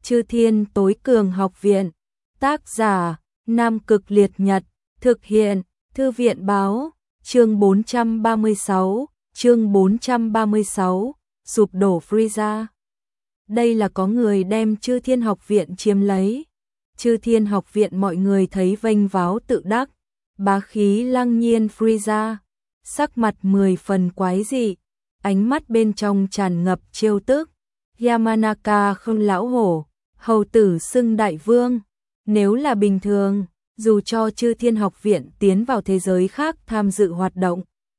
Chư Thiên Tối Cường Học Viện. Tác giả: Nam Cực Liệt Nhật. Thực hiện: Thư viện báo. Chương 436. Sụp đổ Frieza. Đây là có người đem Chư Thiên Học Viện chiếm lấy. Chư Thiên Học Viện mọi người thấy vênh váo tự đắc, bá khí lăng nhiên Frieza, sắc mặt 10 phần quái dị, ánh mắt bên trong tràn ngập trêu tức. Yamanaka không lão hổ, hầu tử xưng đại vương. Nếu là bình thường, dù cho Chư Thiên Học Viện tiến vào thế giới khác tham dự hoạt động,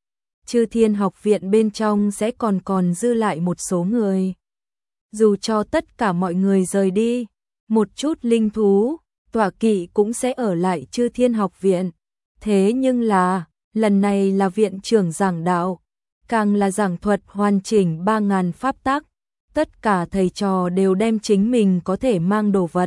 Chư Thiên Học Viện bên trong sẽ còn dư lại một số người. Dù cho tất cả mọi người rời đi, một chút linh thú, tọa kỵ cũng sẽ ở lại Chư Thiên Học Viện. Thế nhưng là, lần này là viện trưởng giảng đạo, càng là giảng thuật hoàn chỉnh 3.000 pháp tắc. Tất cả thầy trò đều đem chính mình có thể mang đồ vật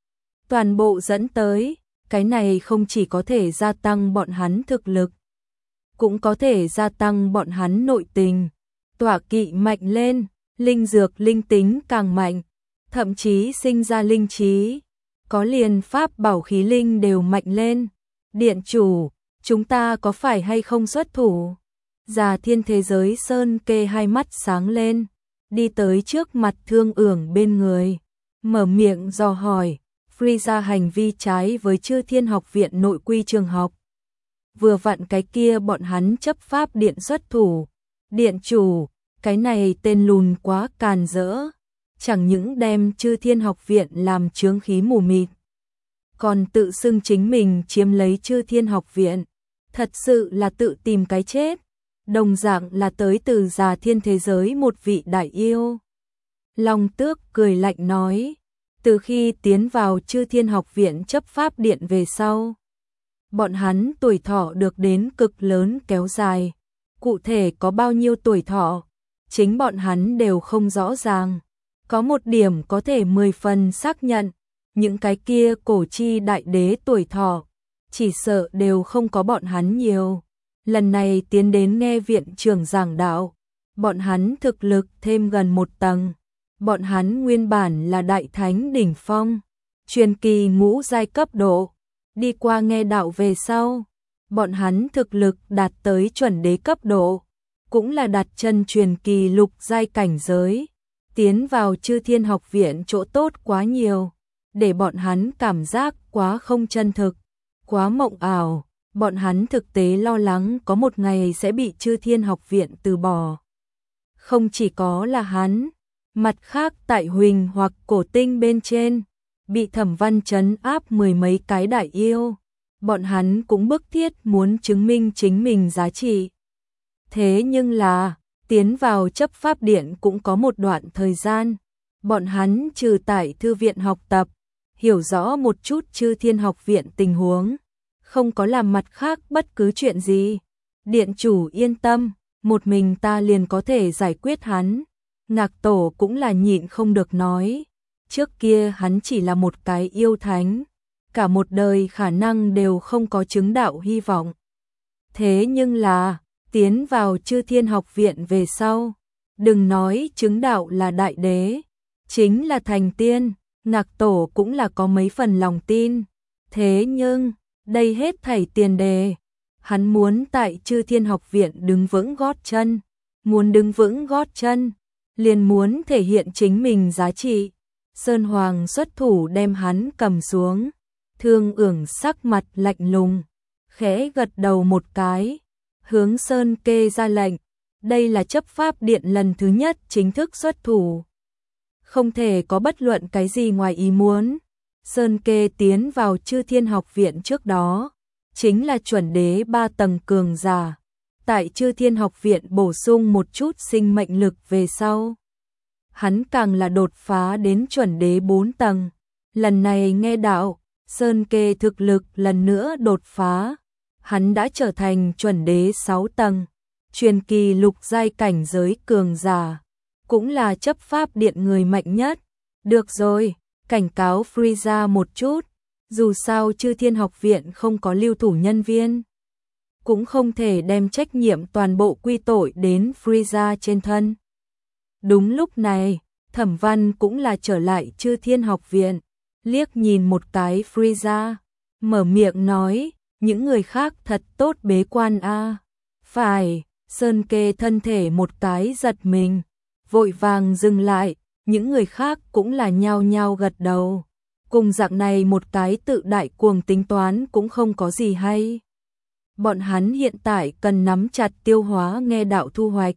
toàn bộ dẫn tới, cái này không chỉ có thể gia tăng bọn hắn thực lực, cũng có thể gia tăng bọn hắn nội tình. Tọa kỵ mạnh lên, linh dược linh tính càng mạnh, thậm chí sinh ra linh trí, có liền pháp bảo khí linh đều mạnh lên. Điện chủ, chúng ta có phải hay không xuất thủ? Già Thiên thế giới Sơn Kê hai mắt sáng lên, đi tới trước mặt Thương Ưởng bên người, mở miệng dò hỏi. Frieza hành vi trái với Chư Thiên Học Viện nội quy trường học. Vừa vặn cái kia bọn hắn chấp pháp điện xuất thủ. Điện chủ, cái này tên lùn quá càn rỡ, chẳng những đem Chư Thiên Học Viện làm chướng khí mù mịt, còn tự xưng chính mình chiếm lấy Chư Thiên Học Viện, thật sự là tự tìm cái chết. Đồng dạng là tới từ Già Thiên thế giới một vị đại yêu. Long Tước cười lạnh nói, từ khi tiến vào Chư Thiên Học Viện chấp pháp điện về sau, bọn hắn tuổi thọ được đến cực lớn kéo dài. Cụ thể có bao nhiêu tuổi thọ, chính bọn hắn đều không rõ ràng. Có một điểm có thể 10 phần xác nhận, những cái kia cổ chi đại đế tuổi thọ, chỉ sợ đều không có bọn hắn nhiều. Lần này tiến đến nghe viện trưởng giảng đạo, bọn hắn thực lực thêm gần một tầng. Bọn hắn nguyên bản là đại thánh đỉnh phong, truyền kỳ ngũ giai cấp độ, đi qua nghe đạo về sau, bọn hắn thực lực đạt tới chuẩn đế cấp độ, cũng là đặt chân truyền kỳ lục giai cảnh giới. Tiến vào Chư Thiên Học Viện chỗ tốt quá nhiều, để bọn hắn cảm giác quá không chân thực, quá mộng ảo. Bọn hắn thực tế lo lắng có một ngày sẽ bị Chư Thiên Học Viện từ bỏ. Không chỉ có là hắn, mặt khác tại Huỳnh hoặc Cổ Tinh bên trên, bị Thẩm Văn trấn áp 10 mấy cái đại yêu, bọn hắn cũng bức thiết muốn chứng minh chính mình giá trị. Thế nhưng là, tiến vào chấp pháp điện cũng có một đoạn thời gian, bọn hắn trừ tại thư viện học tập, hiểu rõ một chút Chư Thiên Học Viện tình huống, không có làm mặt khác bất cứ chuyện gì. Điện chủ yên tâm, một mình ta liền có thể giải quyết hắn. Ngạc Tổ cũng là nhịn không được nói, trước kia hắn chỉ là một cái yêu thánh, cả một đời khả năng đều không có chứng đạo hy vọng. Thế nhưng là, tiến vào Chư Thiên Học Viện về sau, đừng nói chứng đạo là đại đế, chính là thành tiên, Ngạc Tổ cũng là có mấy phần lòng tin. Thế nhưng, đây hết thảy tiền đề, hắn muốn tại Chư Thiên Học Viện đứng vững gót chân, muốn đứng vững gót chân, liền muốn thể hiện chính mình giá trị. Sơn Hoàng xuất thủ đem hắn cầm xuống. Thương Ưởng sắc mặt lạnh lùng, khẽ gật đầu một cái, hướng Sơn Kê ra lệnh. Đây là chấp pháp điện lần thứ nhất chính thức xuất thủ, không thể có bất luận cái gì ngoài ý muốn. Sơn Kê tiến vào Chư Thiên Học Viện trước đó, chính là chuẩn đế 3 tầng cường giả. Tại Chư Thiên Học Viện bổ sung một chút sinh mệnh lực về sau, hắn càng là đột phá đến chuẩn đế 4 tầng. Lần này nghe đạo, Sơn Kê thực lực lần nữa đột phá, hắn đã trở thành chuẩn đế 6 tầng, truyền kỳ lục giai cảnh giới cường giả, cũng là chấp pháp điện người mạnh nhất. Được rồi, cảnh cáo Frieza một chút, dù sao Chư Thiên Học Viện không có lưu thủ nhân viên, cũng không thể đem trách nhiệm toàn bộ quy tội đến Frieza trên thân. Đúng lúc này, Thẩm Văn cũng là trở lại Chư Thiên Học Viện, liếc nhìn một cái Frieza, mở miệng nói, những người khác thật tốt bế quan a. Phải, Sơn Kê thân thể một cái giật mình, vội vàng dừng lại, những người khác cũng là nhao nhao gật đầu. Cùng dạng này một cái tự đại cuồng tính toán cũng không có gì hay. Bọn hắn hiện tại cần nắm chặt tiêu hóa nghe đạo thu hoạch.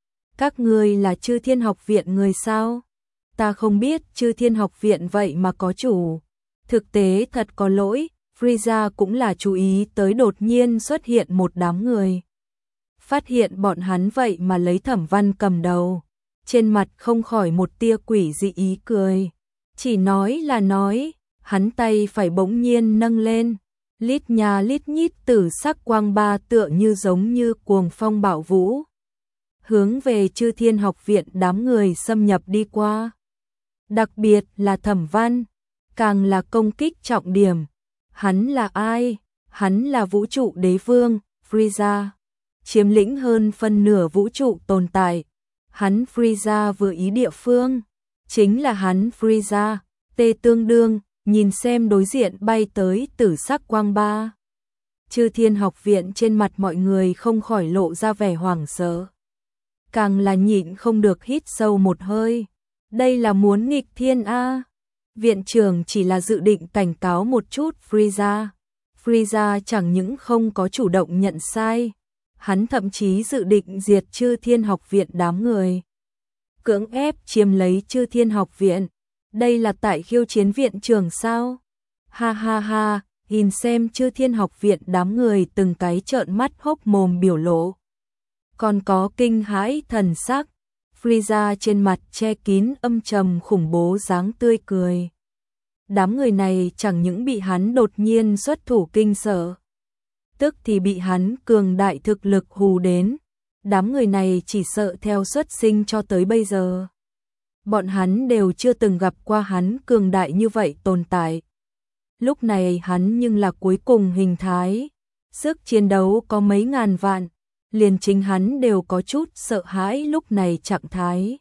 Các ngươi là Chư Thiên Học Viện người sao? Ta không biết Chư Thiên Học Viện vậy mà có chủ. Thực tế thật có lỗi, Frieza cũng là chú ý tới đột nhiên xuất hiện một đám người. Phát hiện bọn hắn vậy mà lấy Thẩm Văn cầm đầu. Trên mặt không khỏi một tia quỷ dị ý cười. Chỉ nói là nói, hắn tay phải bỗng nhiên nâng lên. Lít nhà lít nhít tử sắc quang ba tựa như giống như cuồng phong bạo vũ. Hướng về Chư Thiên Học Viện đám người xâm nhập đi qua. Đặc biệt là Thẩm Văn, càng là công kích trọng điểm. Hắn là ai? Hắn là vũ trụ đế vương, Frieza. Chiếm lĩnh hơn phân nửa vũ trụ tồn tại. Hắn Frieza vừa ý địa phương. Chính là hắn Frieza, tê tương đương, nhìn xem đối diện bay tới tử sắc quang ba. Chư Thiên Học Viện trên mặt mọi người không khỏi lộ ra vẻ hoảng sợ. Càng là nhịn không được hít sâu một hơi. Đây là muốn nghịch thiên a. Viện trưởng chỉ là dự định cảnh cáo một chút Frieza. Frieza chẳng những không có chủ động nhận sai, hắn thậm chí dự định diệt Chư Thiên Học Viện đám người. Cưỡng ép chiếm lấy Chư Thiên Học Viện. Đây là tại khiêu chiến viện trưởng sao? Ha ha ha, nhìn xem Chư Thiên Học Viện đám người từng cái trợn mắt hốc mồm biểu lộ. Còn có kinh hãi thần sắc. Frieza trên mặt che kín âm trầm khủng bố dáng tươi cười. Đám người này chẳng những bị hắn đột nhiên xuất thủ kinh sợ, tức thì bị hắn cường đại thực lực hù đến. Đám người này chỉ sợ theo xuất sinh cho tới bây giờ. Bọn hắn đều chưa từng gặp qua hắn cường đại như vậy tồn tại. Lúc này hắn nhưng là cuối cùng hình thái. Sức chiến đấu có mấy ngàn vạn. Liền chính hắn đều có chút sợ hãi lúc này trạng thái.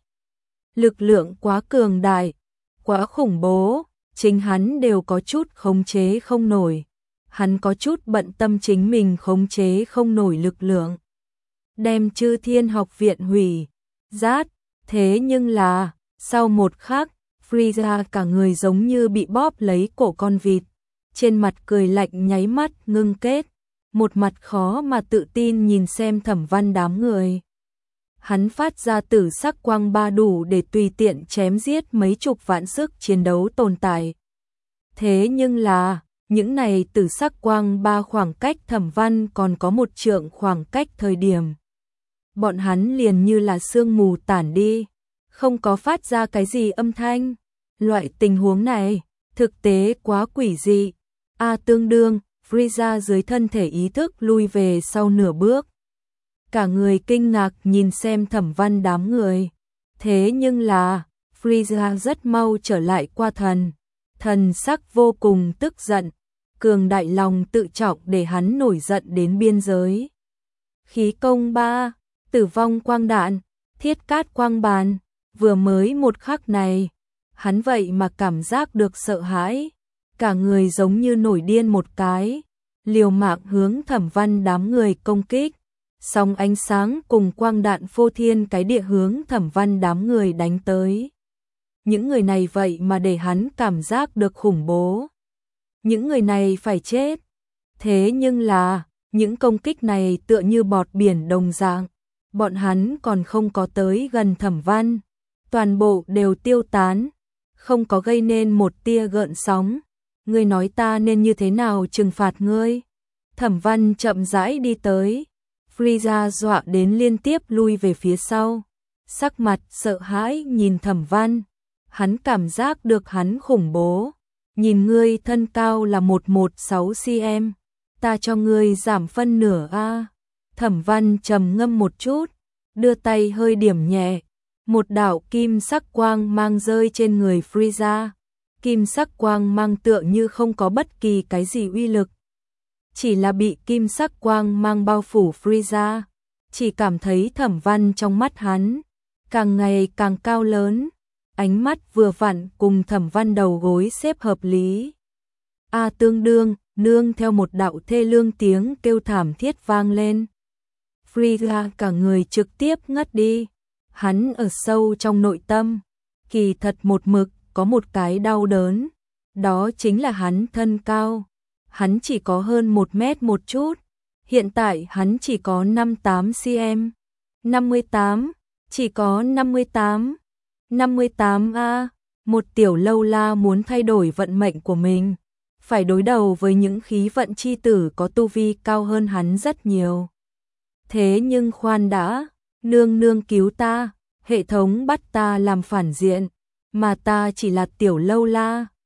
Lực lượng quá cường đại, quá khủng bố, chính hắn đều có chút khống chế không nổi. Hắn có chút bận tâm chính mình khống chế không nổi lực lượng. Đem Chư Thiên Học Viện hủy, rát, thế nhưng là, sau một khắc, Frieza cả người giống như bị bóp lấy cổ con vịt. Trên mặt cười lạnh nháy mắt ngưng kết. Một mặt khó mà tự tin nhìn xem Thẩm Văn đám người. Hắn phát ra tử sắc quang ba đủ để tùy tiện chém giết mấy chục vạn sức chiến đấu tồn tại. Thế nhưng là, những này tử sắc quang ba khoảng cách Thẩm Văn còn có một trượng khoảng cách thời điểm. Bọn hắn liền như là sương mù tản đi, không có phát ra cái gì âm thanh. Loại tình huống này, thực tế quá quỷ dị. Tương đương, Frieza dưới thân thể ý thức lui về sau nửa bước. Cả người kinh ngạc nhìn xem Thẩm Văn đám người. Thế nhưng là, Frieza rất mau trở lại qua thần. Thần sắc vô cùng tức giận. Cường đại lòng tự trọng để hắn nổi giận đến biên giới. Khí công 3, tử vong quang đạn, thiết cát quang bàn. Vừa mới một khắc này, hắn vậy mà cảm giác được sợ hãi. Cả người giống như nổi điên một cái, liều mạng hướng Thẩm Văn đám người công kích. Sóng ánh sáng cùng quang đạn phô thiên cái địa hướng Thẩm Văn đám người đánh tới. Những người này vậy mà để hắn cảm giác được khủng bố. Những người này phải chết. Thế nhưng là, những công kích này tựa như bọt biển đồng dạng. Bọn hắn còn không có tới gần Thẩm Văn. Toàn bộ đều tiêu tán, không có gây nên một tia gợn sóng. Ngươi nói ta nên như thế nào trừng phạt ngươi? Thẩm Văn chậm rãi đi tới. Frieza dọa đến liên tiếp lui về phía sau. Sắc mặt sợ hãi nhìn Thẩm Văn. Hắn cảm giác được hắn khủng bố. Nhìn ngươi thân cao là 116 cm. Ta cho ngươi giảm phân nửa a. Thẩm Văn trầm ngâm một chút. Đưa tay hơi điểm nhẹ. Một đạo kim sắc quang mang rơi trên người Frieza. Kim sắc quang mang tựa như không có bất kỳ cái gì uy lực. Chỉ là bị kim sắc quang mang bao phủ Frieza. Chỉ cảm thấy Thẩm Văn trong mắt hắn càng ngày càng cao lớn. ánh mắt vừa vặn cùng Thẩm Văn đầu gối xếp hợp lý. A tương đương, nương theo một đạo thê lương tiếng kêu thảm thiết vang lên. Frigga cả người trực tiếp ngất đi. Hắn ở sâu trong nội tâm, kỳ thật một mực có một cái đau đớn, đó chính là hắn thân cao. Hắn chỉ có hơn 1 mét một chút, hiện tại hắn chỉ có 58 cm. 58, chỉ có 58. 58 a, một tiểu lâu la muốn thay đổi vận mệnh của mình, phải đối đầu với những khí vận chi tử có tu vi cao hơn hắn rất nhiều. Thế nhưng khoan đã, nương nương cứu ta, hệ thống bắt ta làm phản diện, mà ta chỉ là tiểu lâu la.